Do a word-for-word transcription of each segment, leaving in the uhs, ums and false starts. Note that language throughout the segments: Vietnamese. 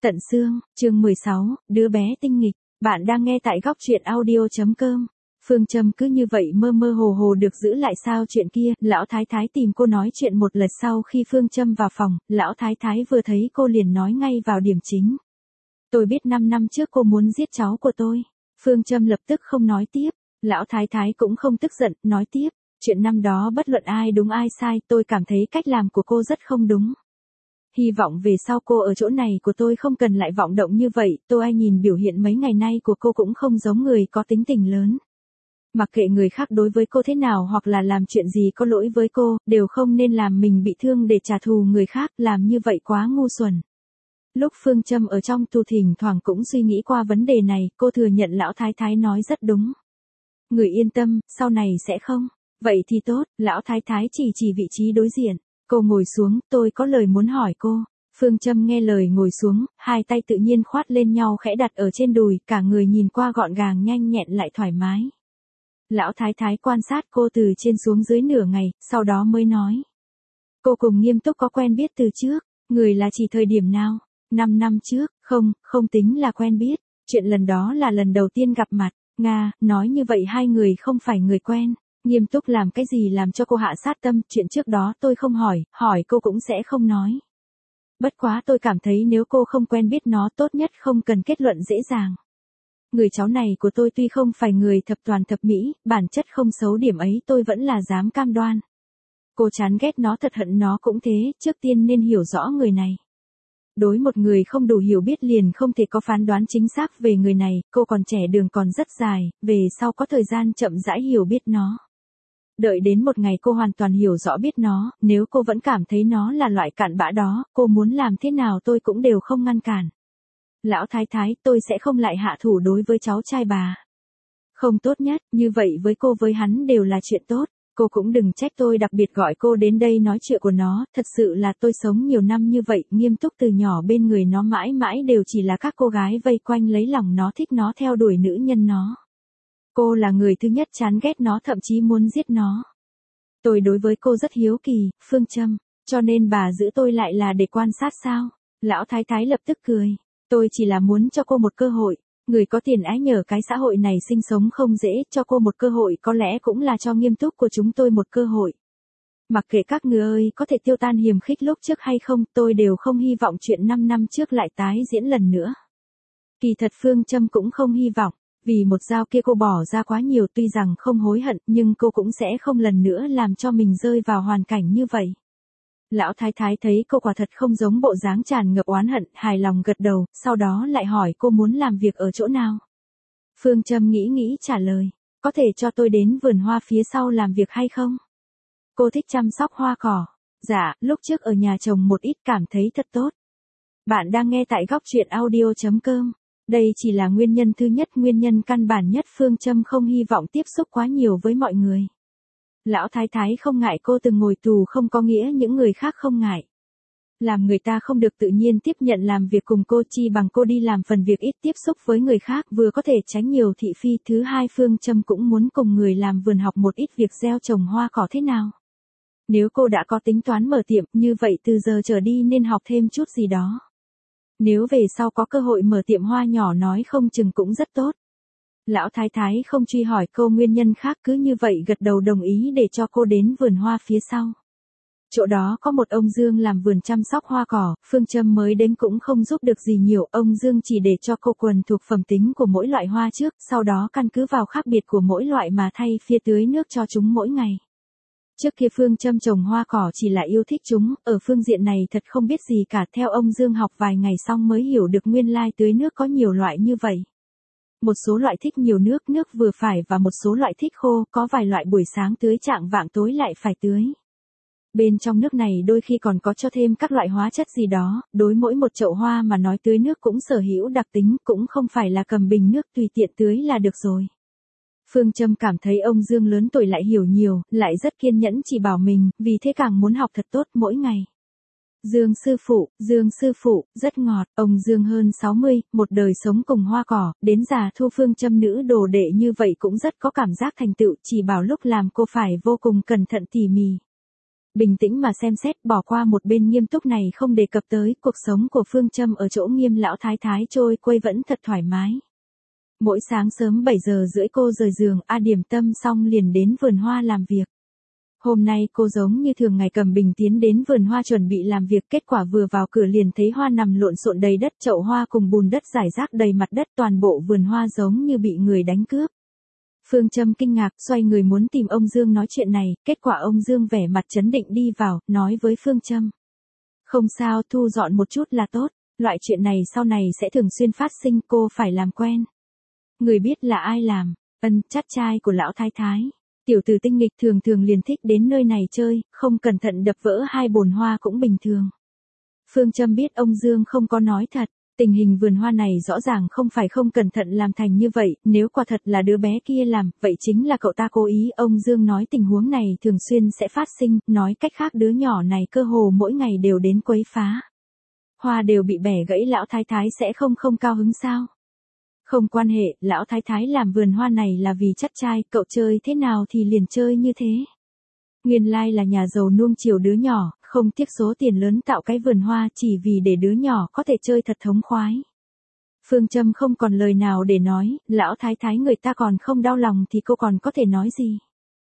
Tận xương, chương mười sáu, đứa bé tinh nghịch. Bạn đang nghe tại góc truyện audio.com. Phương Trâm cứ như vậy mơ mơ hồ hồ được giữ lại sao chuyện kia, lão thái thái tìm cô nói chuyện một lượt sau khi Phương Trâm vào phòng, lão thái thái vừa thấy cô liền nói ngay vào điểm chính. Tôi biết năm năm trước cô muốn giết cháu của tôi. Phương Trâm lập tức không nói tiếp, lão thái thái cũng không tức giận, nói tiếp, chuyện năm đó bất luận ai đúng ai sai, tôi cảm thấy cách làm của cô rất không đúng. Hy vọng về sau cô ở chỗ này của tôi không cần lại vọng động như vậy, tôi ai nhìn biểu hiện mấy ngày nay của cô cũng không giống người có tính tình lớn. Mặc kệ người khác đối với cô thế nào hoặc là làm chuyện gì có lỗi với cô, đều không nên làm mình bị thương để trả thù người khác, làm như vậy quá ngu xuẩn. Lúc Phương Trâm ở trong tù thỉnh thoảng cũng suy nghĩ qua vấn đề này, cô thừa nhận lão thái thái nói rất đúng. Người yên tâm, sau này sẽ không. Vậy thì tốt, lão thái thái chỉ chỉ vị trí đối diện. Cô ngồi xuống, tôi có lời muốn hỏi cô. Phương Trâm nghe lời ngồi xuống, hai tay tự nhiên khoát lên nhau khẽ đặt ở trên đùi, cả người nhìn qua gọn gàng nhanh nhẹn lại thoải mái. Lão thái thái quan sát cô từ trên xuống dưới nửa ngày, sau đó mới nói. Cô cùng Nghiêm Túc có quen biết từ trước, người là chỉ thời điểm nào? Năm năm trước, không, không tính là quen biết, chuyện lần đó là lần đầu tiên gặp mặt. Nga, nói như vậy hai người không phải người quen. Nghiêm Túc làm cái gì làm cho cô hạ sát tâm, chuyện trước đó tôi không hỏi, hỏi cô cũng sẽ không nói. Bất quá tôi cảm thấy nếu cô không quen biết nó tốt nhất không cần kết luận dễ dàng. Người cháu này của tôi tuy không phải người thập toàn thập mỹ, bản chất không xấu điểm ấy tôi vẫn là dám cam đoan. Cô chán ghét nó thật hận nó cũng thế, trước tiên nên hiểu rõ người này. Đối một người không đủ hiểu biết liền không thể có phán đoán chính xác về người này, cô còn trẻ đường còn rất dài, về sau có thời gian chậm rãi hiểu biết nó. Đợi đến một ngày cô hoàn toàn hiểu rõ biết nó, nếu cô vẫn cảm thấy nó là loại cặn bã đó, cô muốn làm thế nào tôi cũng đều không ngăn cản. Lão thái thái, tôi sẽ không lại hạ thủ đối với cháu trai bà. Không tốt nhất, như vậy với cô với hắn đều là chuyện tốt. Cô cũng đừng trách tôi đặc biệt gọi cô đến đây nói chuyện của nó, thật sự là tôi sống nhiều năm như vậy, Nghiêm Túc từ nhỏ bên người nó mãi mãi đều chỉ là các cô gái vây quanh lấy lòng nó, thích nó, theo đuổi nữ nhân nó. Cô là người thứ nhất chán ghét nó, thậm chí muốn giết nó. Tôi đối với cô rất hiếu kỳ, Phương Trâm, cho nên bà giữ tôi lại là để quan sát sao? Lão thái thái lập tức cười, tôi chỉ là muốn cho cô một cơ hội. Người có tiền ái nhờ cái xã hội này sinh sống không dễ, cho cô một cơ hội có lẽ cũng là cho Nghiêm Túc của chúng tôi một cơ hội. Mặc kệ các người ơi có thể tiêu tan hiềm khích lúc trước hay không, tôi đều không hy vọng chuyện năm năm trước lại tái diễn lần nữa. Kỳ thật Phương Trâm cũng không hy vọng, vì một dao kia cô bỏ ra quá nhiều, tuy rằng không hối hận, nhưng cô cũng sẽ không lần nữa làm cho mình rơi vào hoàn cảnh như vậy. Lão thái thái thấy cô quả thật không giống bộ dáng tràn ngập oán hận, hài lòng gật đầu, sau đó lại hỏi cô muốn làm việc ở chỗ nào. Phương Trâm nghĩ nghĩ trả lời, có thể cho tôi đến vườn hoa phía sau làm việc hay không? Cô thích chăm sóc hoa cỏ. Dạ, lúc trước ở nhà trồng một ít cảm thấy thật tốt. Bạn đang nghe tại góc truyện audio.com. Đây chỉ là nguyên nhân thứ nhất, nguyên nhân căn bản nhất, Phương Trâm không hy vọng tiếp xúc quá nhiều với mọi người. Lão thái thái không ngại cô từng ngồi tù không có nghĩa những người khác không ngại. Làm người ta không được tự nhiên tiếp nhận làm việc cùng cô, chi bằng cô đi làm phần việc ít tiếp xúc với người khác, vừa có thể tránh nhiều thị phi. Thứ hai, Phương Trâm cũng muốn cùng người làm vườn học một ít việc gieo trồng hoa cỏ thế nào. Nếu cô đã có tính toán mở tiệm, như vậy từ giờ trở đi nên học thêm chút gì đó. Nếu về sau có cơ hội mở tiệm hoa nhỏ nói không chừng cũng rất tốt. Lão thái thái không truy hỏi câu nguyên nhân khác, cứ như vậy gật đầu đồng ý để cho cô đến vườn hoa phía sau. Chỗ đó có một ông Dương làm vườn chăm sóc hoa cỏ, Phương Trâm mới đến cũng không giúp được gì nhiều, ông Dương chỉ để cho cô quần thuộc phẩm tính của mỗi loại hoa trước, sau đó căn cứ vào khác biệt của mỗi loại mà thay phiên tưới nước cho chúng mỗi ngày. Trước kia Phương Trâm trồng hoa cỏ chỉ là yêu thích chúng, ở phương diện này thật không biết gì cả, theo ông Dương học vài ngày xong mới hiểu được nguyên lai tưới nước có nhiều loại như vậy. Một số loại thích nhiều nước, nước vừa phải, và một số loại thích khô, có vài loại buổi sáng tưới chạng vạng tối lại phải tưới. Bên trong nước này đôi khi còn có cho thêm các loại hóa chất gì đó, đối mỗi một chậu hoa mà nói tưới nước cũng sở hữu đặc tính, cũng không phải là cầm bình nước tùy tiện tưới là được rồi. Phương Trâm cảm thấy ông Dương lớn tuổi lại hiểu nhiều, lại rất kiên nhẫn chỉ bảo mình, vì thế càng muốn học thật tốt mỗi ngày. Dương sư phụ, Dương sư phụ, rất ngọt, ông Dương hơn sáu mươi, một đời sống cùng hoa cỏ, đến già thu Phương Trâm nữ đồ đệ như vậy cũng rất có cảm giác thành tựu, chỉ bảo lúc làm cô phải vô cùng cẩn thận tỉ mỉ. Bình tĩnh mà xem xét, bỏ qua một bên nghiêm túc này không đề cập tới, cuộc sống của Phương Châm ở chỗ Nghiêm lão thái thái trôi quay vẫn thật thoải mái. Mỗi sáng sớm bảy giờ rưỡi cô rời giường, a điểm tâm xong liền đến vườn hoa làm việc. Hôm nay cô giống như thường ngày cầm bình tiến đến vườn hoa chuẩn bị làm việc, kết quả vừa vào cửa liền thấy hoa nằm lộn xộn đầy đất, chậu hoa cùng bùn đất rải rác đầy mặt đất, toàn bộ vườn hoa giống như bị người đánh cướp. Phương Châm kinh ngạc, xoay người muốn tìm ông Dương nói chuyện này, kết quả ông Dương vẻ mặt trấn định đi vào, nói với Phương Châm. Không sao, thu dọn một chút là tốt, loại chuyện này sau này sẽ thường xuyên phát sinh, cô phải làm quen. Người biết là ai làm? Ân, chắt trai của lão thái thái. Tiểu tử tinh nghịch thường thường liền thích đến nơi này chơi, không cẩn thận đập vỡ hai bồn hoa cũng bình thường. Phương Châm biết ông Dương không có nói thật, tình hình vườn hoa này rõ ràng không phải không cẩn thận làm thành như vậy, nếu quả thật là đứa bé kia làm, vậy chính là cậu ta cố ý. Ông Dương nói tình huống này thường xuyên sẽ phát sinh, nói cách khác đứa nhỏ này cơ hồ mỗi ngày đều đến quấy phá. Hoa đều bị bẻ gãy, lão thái thái sẽ không không cao hứng sao? Không quan hệ, lão thái thái làm vườn hoa này là vì chắt trai, cậu chơi thế nào thì liền chơi như thế. Nguyên lai là nhà giàu nuông chiều đứa nhỏ, không tiếc số tiền lớn tạo cái vườn hoa chỉ vì để đứa nhỏ có thể chơi thật thống khoái. Phương Châm không còn lời nào để nói, lão thái thái người ta còn không đau lòng thì cô còn có thể nói gì.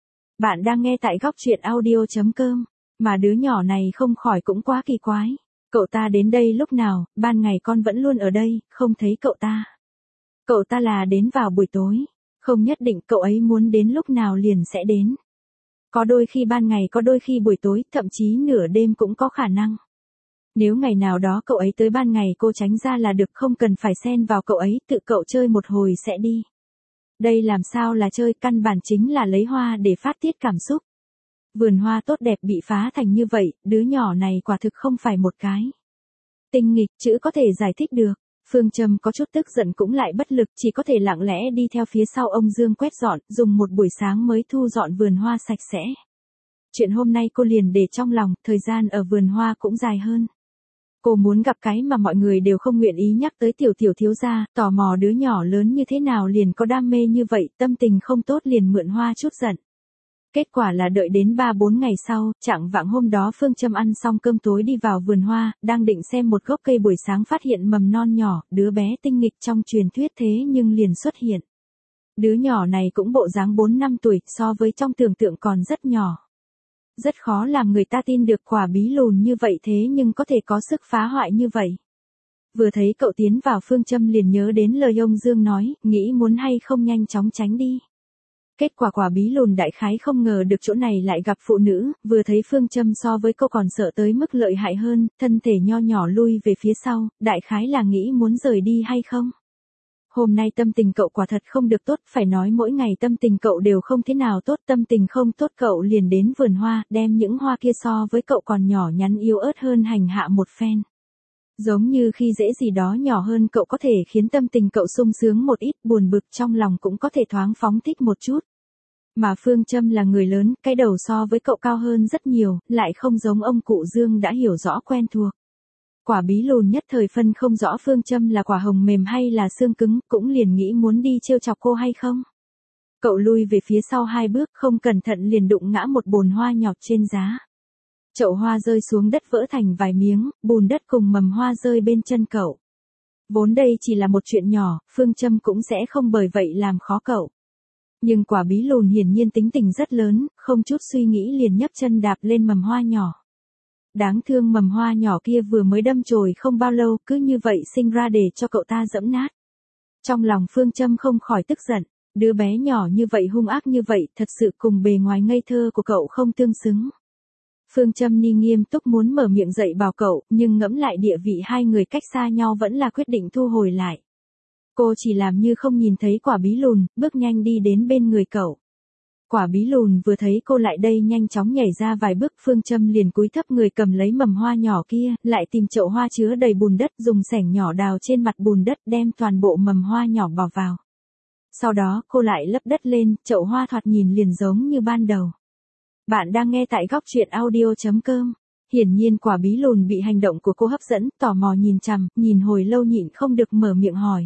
Bạn đang nghe tại góc truyện audio chấm com, mà đứa nhỏ này không khỏi cũng quá kỳ quái. Cậu ta đến đây lúc nào, ban ngày con vẫn luôn ở đây, không thấy cậu ta. Cậu ta là đến vào buổi tối, không nhất định cậu ấy muốn đến lúc nào liền sẽ đến. Có đôi khi ban ngày, có đôi khi buổi tối, thậm chí nửa đêm cũng có khả năng. Nếu ngày nào đó cậu ấy tới ban ngày cô tránh ra là được, không cần phải xen vào cậu ấy, tự cậu chơi một hồi sẽ đi. Đây làm sao là chơi, căn bản chính là lấy hoa để phát tiết cảm xúc. Vườn hoa tốt đẹp bị phá thành như vậy, đứa nhỏ này quả thực không phải một cái tinh nghịch chữ có thể giải thích được. Phương Châm có chút tức giận cũng lại bất lực, chỉ có thể lặng lẽ đi theo phía sau ông Dương quét dọn, dùng một buổi sáng mới thu dọn vườn hoa sạch sẽ. Chuyện hôm nay cô liền để trong lòng, thời gian ở vườn hoa cũng dài hơn. Cô muốn gặp cái mà mọi người đều không nguyện ý nhắc tới, tiểu tiểu thiếu gia, tò mò đứa nhỏ lớn như thế nào liền có đam mê như vậy, tâm tình không tốt liền mượn hoa chút giận. Kết quả là đợi đến ba bốn ngày sau, chạng vạng hôm đó Phương Châm ăn xong cơm tối đi vào vườn hoa, đang định xem một gốc cây buổi sáng phát hiện mầm non nhỏ, đứa bé tinh nghịch trong truyền thuyết thế nhưng liền xuất hiện. Đứa nhỏ này cũng bộ dáng bốn năm tuổi, so với trong tưởng tượng còn rất nhỏ. Rất khó làm người ta tin được quả bí lùn như vậy thế nhưng có thể có sức phá hoại như vậy. Vừa thấy cậu tiến vào Phương Châm liền nhớ đến lời ông Dương nói, nghĩ muốn hay không nhanh chóng tránh đi. Kết quả quả bí lùn đại khái không ngờ được chỗ này lại gặp phụ nữ, vừa thấy Phương Châm so với cô còn sợ tới mức lợi hại hơn, thân thể nho nhỏ lui về phía sau, đại khái là nghĩ muốn rời đi hay không. Hôm nay tâm tình cậu quả thật không được tốt, phải nói mỗi ngày tâm tình cậu đều không thế nào tốt, tâm tình không tốt cậu liền đến vườn hoa, đem những hoa kia so với cậu còn nhỏ nhắn yếu ớt hơn hành hạ một phen. Giống như khi dễ gì đó nhỏ hơn cậu có thể khiến tâm tình cậu sung sướng một ít, buồn bực trong lòng cũng có thể thoáng phóng thích một chút. Mà Phương Châm là người lớn, cái đầu so với cậu cao hơn rất nhiều, lại không giống ông cụ Dương đã hiểu rõ quen thuộc. Quả bí lùn nhất thời phân không rõ Phương Châm là quả hồng mềm hay là xương cứng, cũng liền nghĩ muốn đi trêu chọc cô hay không. Cậu lui về phía sau hai bước, không cẩn thận liền đụng ngã một bồn hoa nhọt trên giá. Chậu hoa rơi xuống đất vỡ thành vài miếng, bùn đất cùng mầm hoa rơi bên chân cậu. Vốn đây chỉ là một chuyện nhỏ, Phương Châm cũng sẽ không bởi vậy làm khó cậu. Nhưng quả bí lùn hiển nhiên tính tình rất lớn, không chút suy nghĩ liền nhấc chân đạp lên mầm hoa nhỏ. Đáng thương mầm hoa nhỏ kia vừa mới đâm chồi không bao lâu, cứ như vậy sinh ra để cho cậu ta dẫm nát. Trong lòng Phương Châm không khỏi tức giận, đứa bé nhỏ như vậy hung ác như vậy, thật sự cùng bề ngoài ngây thơ của cậu không tương xứng. Phương Châm ni nghiêm túc muốn mở miệng dạy bảo cậu, nhưng ngẫm lại địa vị hai người cách xa nhau vẫn là quyết định thu hồi lại. Cô chỉ làm như không nhìn thấy quả bí lùn, bước nhanh đi đến bên người cậu. Quả bí lùn vừa thấy cô lại đây nhanh chóng nhảy ra vài bước, Phương Châm liền cúi thấp người cầm lấy mầm hoa nhỏ kia, lại tìm chậu hoa chứa đầy bùn đất, dùng xẻng nhỏ đào trên mặt bùn đất đem toàn bộ mầm hoa nhỏ bỏ vào. Sau đó cô lại lấp đất lên, chậu hoa thoạt nhìn liền giống như ban đầu. Bạn đang nghe tại góc truyện audio chấm com. Hiển nhiên quả bí lùn bị hành động của cô hấp dẫn, tò mò nhìn chằm, nhìn hồi lâu nhịn không được mở miệng hỏi.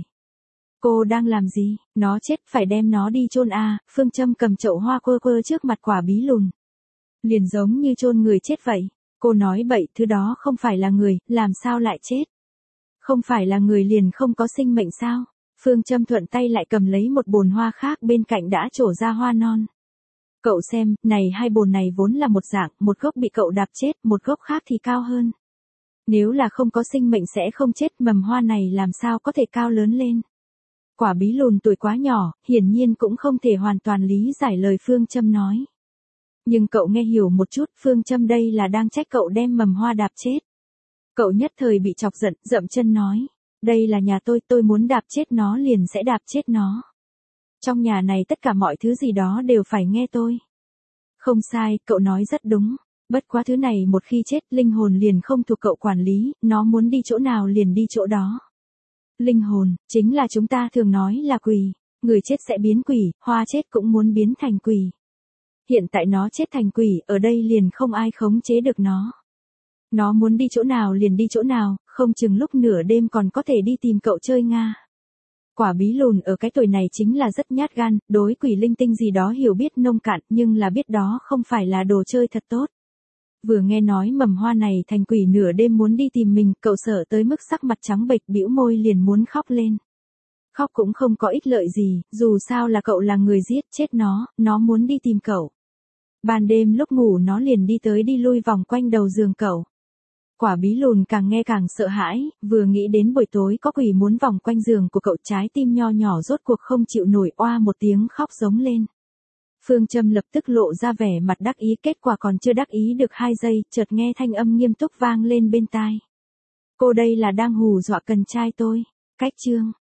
Cô đang làm gì? Nó chết, phải đem nó đi chôn à? Phương Châm cầm chậu hoa quơ quơ trước mặt quả bí lùn. Liền giống như chôn người chết vậy. Cô nói bậy, thứ đó không phải là người, làm sao lại chết? Không phải là người liền không có sinh mệnh sao? Phương Châm thuận tay lại cầm lấy một bồn hoa khác bên cạnh đã trổ ra hoa non. Cậu xem, này hai bồn này vốn là một dạng, một gốc bị cậu đạp chết, một gốc khác thì cao hơn. Nếu là không có sinh mệnh sẽ không chết, mầm hoa này làm sao có thể cao lớn lên. Quả bí lùn tuổi quá nhỏ, hiển nhiên cũng không thể hoàn toàn lý giải lời Phương Châm nói. Nhưng cậu nghe hiểu một chút, Phương Châm đây là đang trách cậu đem mầm hoa đạp chết. Cậu nhất thời bị chọc giận, dậm chân nói. Đây là nhà tôi, tôi muốn đạp chết nó liền sẽ đạp chết nó. Trong nhà này tất cả mọi thứ gì đó đều phải nghe tôi. Không sai, cậu nói rất đúng. Bất quá thứ này một khi chết, linh hồn liền không thuộc cậu quản lý, nó muốn đi chỗ nào liền đi chỗ đó. Linh hồn, chính là chúng ta thường nói là quỷ. Người chết sẽ biến quỷ, hoa chết cũng muốn biến thành quỷ. Hiện tại nó chết thành quỷ, ở đây liền không ai khống chế được nó. Nó muốn đi chỗ nào liền đi chỗ nào, không chừng lúc nửa đêm còn có thể đi tìm cậu chơi Nga. Quả bí lùn ở cái tuổi này chính là rất nhát gan, đối quỷ linh tinh gì đó hiểu biết nông cạn, nhưng là biết đó không phải là đồ chơi thật tốt. Vừa nghe nói mầm hoa này thành quỷ nửa đêm muốn đi tìm mình, cậu sợ tới mức sắc mặt trắng bệch, bĩu môi liền muốn khóc lên. Khóc cũng không có ích lợi gì, dù sao là cậu là người giết chết nó, nó muốn đi tìm cậu. Ban đêm lúc ngủ nó liền đi tới đi lui vòng quanh đầu giường cậu. Quả bí lùn càng nghe càng sợ hãi, vừa nghĩ đến buổi tối có quỷ muốn vòng quanh giường của cậu, trái tim nho nhỏ rốt cuộc không chịu nổi, oa một tiếng khóc giống lên. Phương Châm lập tức lộ ra vẻ mặt đắc ý, kết quả còn chưa đắc ý được hai giây, chợt nghe thanh âm nghiêm túc vang lên bên tai. Cô đây là đang hù dọa cần trai tôi. Cách chương